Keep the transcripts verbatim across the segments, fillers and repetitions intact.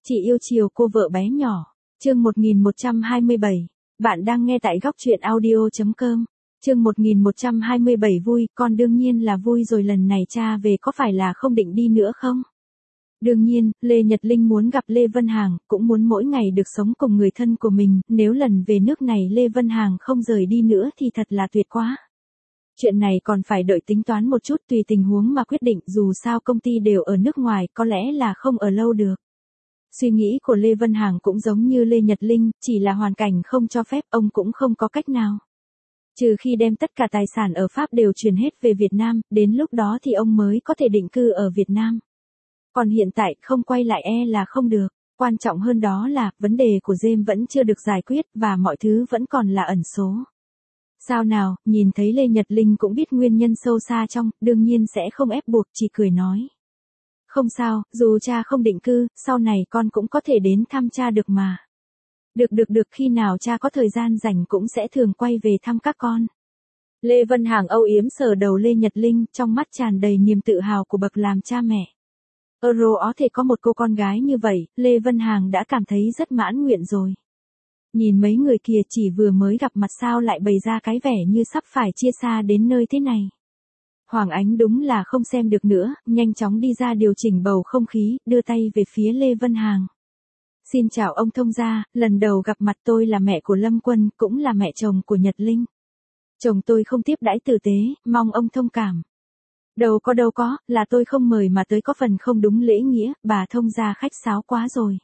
Chị yêu chiều cô vợ bé nhỏ. Chương một nghìn một trăm hai mươi bảy. Bạn đang nghe tại góc truyện audio chấm com. Chương một nghìn một trăm hai mươi bảy vui, con đương nhiên là vui rồi, lần này cha về có phải là không định đi nữa không? Đương nhiên, Lê Nhật Linh muốn gặp Lê Vân Hằng, cũng muốn mỗi ngày được sống cùng người thân của mình, nếu lần về nước này Lê Vân Hằng không rời đi nữa thì thật là tuyệt quá. Chuyện này còn phải đợi tính toán một chút, tùy tình huống mà quyết định, dù sao công ty đều ở nước ngoài, có lẽ là không ở lâu được. Suy nghĩ của Lê Vân Hằng cũng giống như Lê Nhật Linh, chỉ là hoàn cảnh không cho phép, ông cũng không có cách nào. Trừ khi đem tất cả tài sản ở Pháp đều chuyển hết về Việt Nam, đến lúc đó thì ông mới có thể định cư ở Việt Nam. Còn hiện tại không quay lại e là không được. Quan trọng hơn đó là, vấn đề của James vẫn chưa được giải quyết, và mọi thứ vẫn còn là ẩn số. Sao nào, nhìn thấy Lê Nhật Linh cũng biết nguyên nhân sâu xa trong, đương nhiên sẽ không ép buộc, chỉ cười nói. Không sao, dù cha không định cư, sau này con cũng có thể đến thăm cha được mà. Được được được, khi nào cha có thời gian rảnh cũng sẽ thường quay về thăm các con. Lê Vân Hằng âu yếm sờ đầu Lê Nhật Linh, trong mắt tràn đầy niềm tự hào của bậc làm cha mẹ. Euro có thể có một cô con gái như vậy, Lê Vân Hằng đã cảm thấy rất mãn nguyện rồi. Nhìn mấy người kia chỉ vừa mới gặp mặt sao lại bày ra cái vẻ như sắp phải chia xa đến nơi thế này. Hoàng Ánh đúng là không xem được nữa, nhanh chóng đi ra điều chỉnh bầu không khí, đưa tay về phía Lê Vân Hằng. Xin chào ông thông gia, lần đầu gặp mặt, tôi là mẹ của Lâm Quân, cũng là mẹ chồng của Nhật Linh. Chồng tôi không tiếp đãi tử tế, mong ông thông cảm. Đâu có đâu có, là tôi không mời mà tới có phần không đúng lễ nghĩa, bà thông gia khách sáo quá rồi.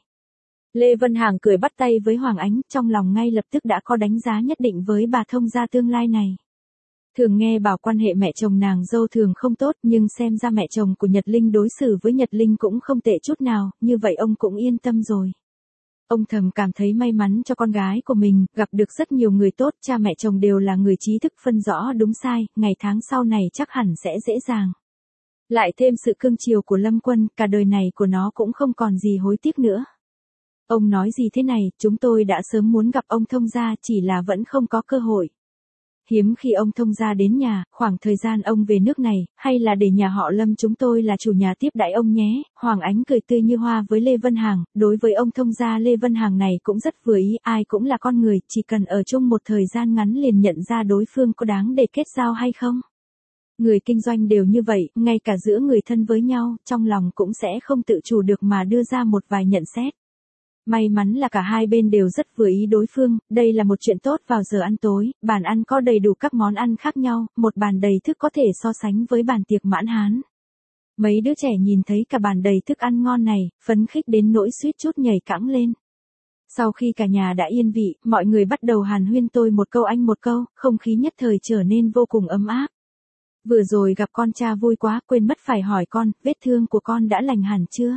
Lê Vân Hằng cười bắt tay với Hoàng Ánh, trong lòng ngay lập tức đã có đánh giá nhất định với bà thông gia tương lai này. Thường nghe bảo quan hệ mẹ chồng nàng dâu thường không tốt, nhưng xem ra mẹ chồng của Nhật Linh đối xử với Nhật Linh cũng không tệ chút nào, như vậy ông cũng yên tâm rồi. Ông thầm cảm thấy may mắn cho con gái của mình, gặp được rất nhiều người tốt, cha mẹ chồng đều là người trí thức phân rõ đúng sai, ngày tháng sau này chắc hẳn sẽ dễ dàng. Lại thêm sự cưng chiều của Lâm Quân, cả đời này của nó cũng không còn gì hối tiếc nữa. Ông nói gì thế này, chúng tôi đã sớm muốn gặp ông thông gia, chỉ là vẫn không có cơ hội. Hiếm khi ông thông gia đến nhà, khoảng thời gian ông về nước này, hay là để nhà họ Lâm chúng tôi là chủ nhà tiếp đãi ông nhé. Hoàng Ánh cười tươi như hoa với Lê Vân Hằng, đối với ông thông gia Lê Vân Hằng này cũng rất vừa ý, ai cũng là con người, chỉ cần ở chung một thời gian ngắn liền nhận ra đối phương có đáng để kết giao hay không. Người kinh doanh đều như vậy, ngay cả giữa người thân với nhau, trong lòng cũng sẽ không tự chủ được mà đưa ra một vài nhận xét. May mắn là cả hai bên đều rất vừa ý đối phương, đây là một chuyện tốt. Vào giờ ăn tối, bàn ăn có đầy đủ các món ăn khác nhau, một bàn đầy thức có thể so sánh với bàn tiệc mãn hán. Mấy đứa trẻ nhìn thấy cả bàn đầy thức ăn ngon này, phấn khích đến nỗi suýt chút nhảy cẫng lên. Sau khi cả nhà đã yên vị, mọi người bắt đầu hàn huyên, tôi một câu anh một câu, không khí nhất thời trở nên vô cùng ấm áp. Vừa rồi gặp con cha vui quá, quên mất phải hỏi con, vết thương của con đã lành hẳn chưa?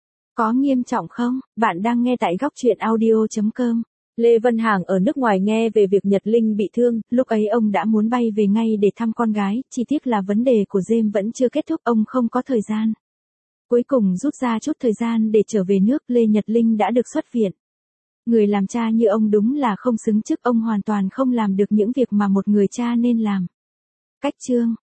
Có nghiêm trọng không? Bạn đang nghe tại góc truyện audio chấm com. Lê Vân Hằng ở nước ngoài nghe về việc Nhật Linh bị thương, lúc ấy ông đã muốn bay về ngay để thăm con gái, chỉ tiếc là vấn đề của James vẫn chưa kết thúc, ông không có thời gian. Cuối cùng rút ra chút thời gian để trở về nước, Lê Nhật Linh đã được xuất viện. Người làm cha như ông đúng là không xứng chức, ông hoàn toàn không làm được những việc mà một người cha nên làm. Cách chương.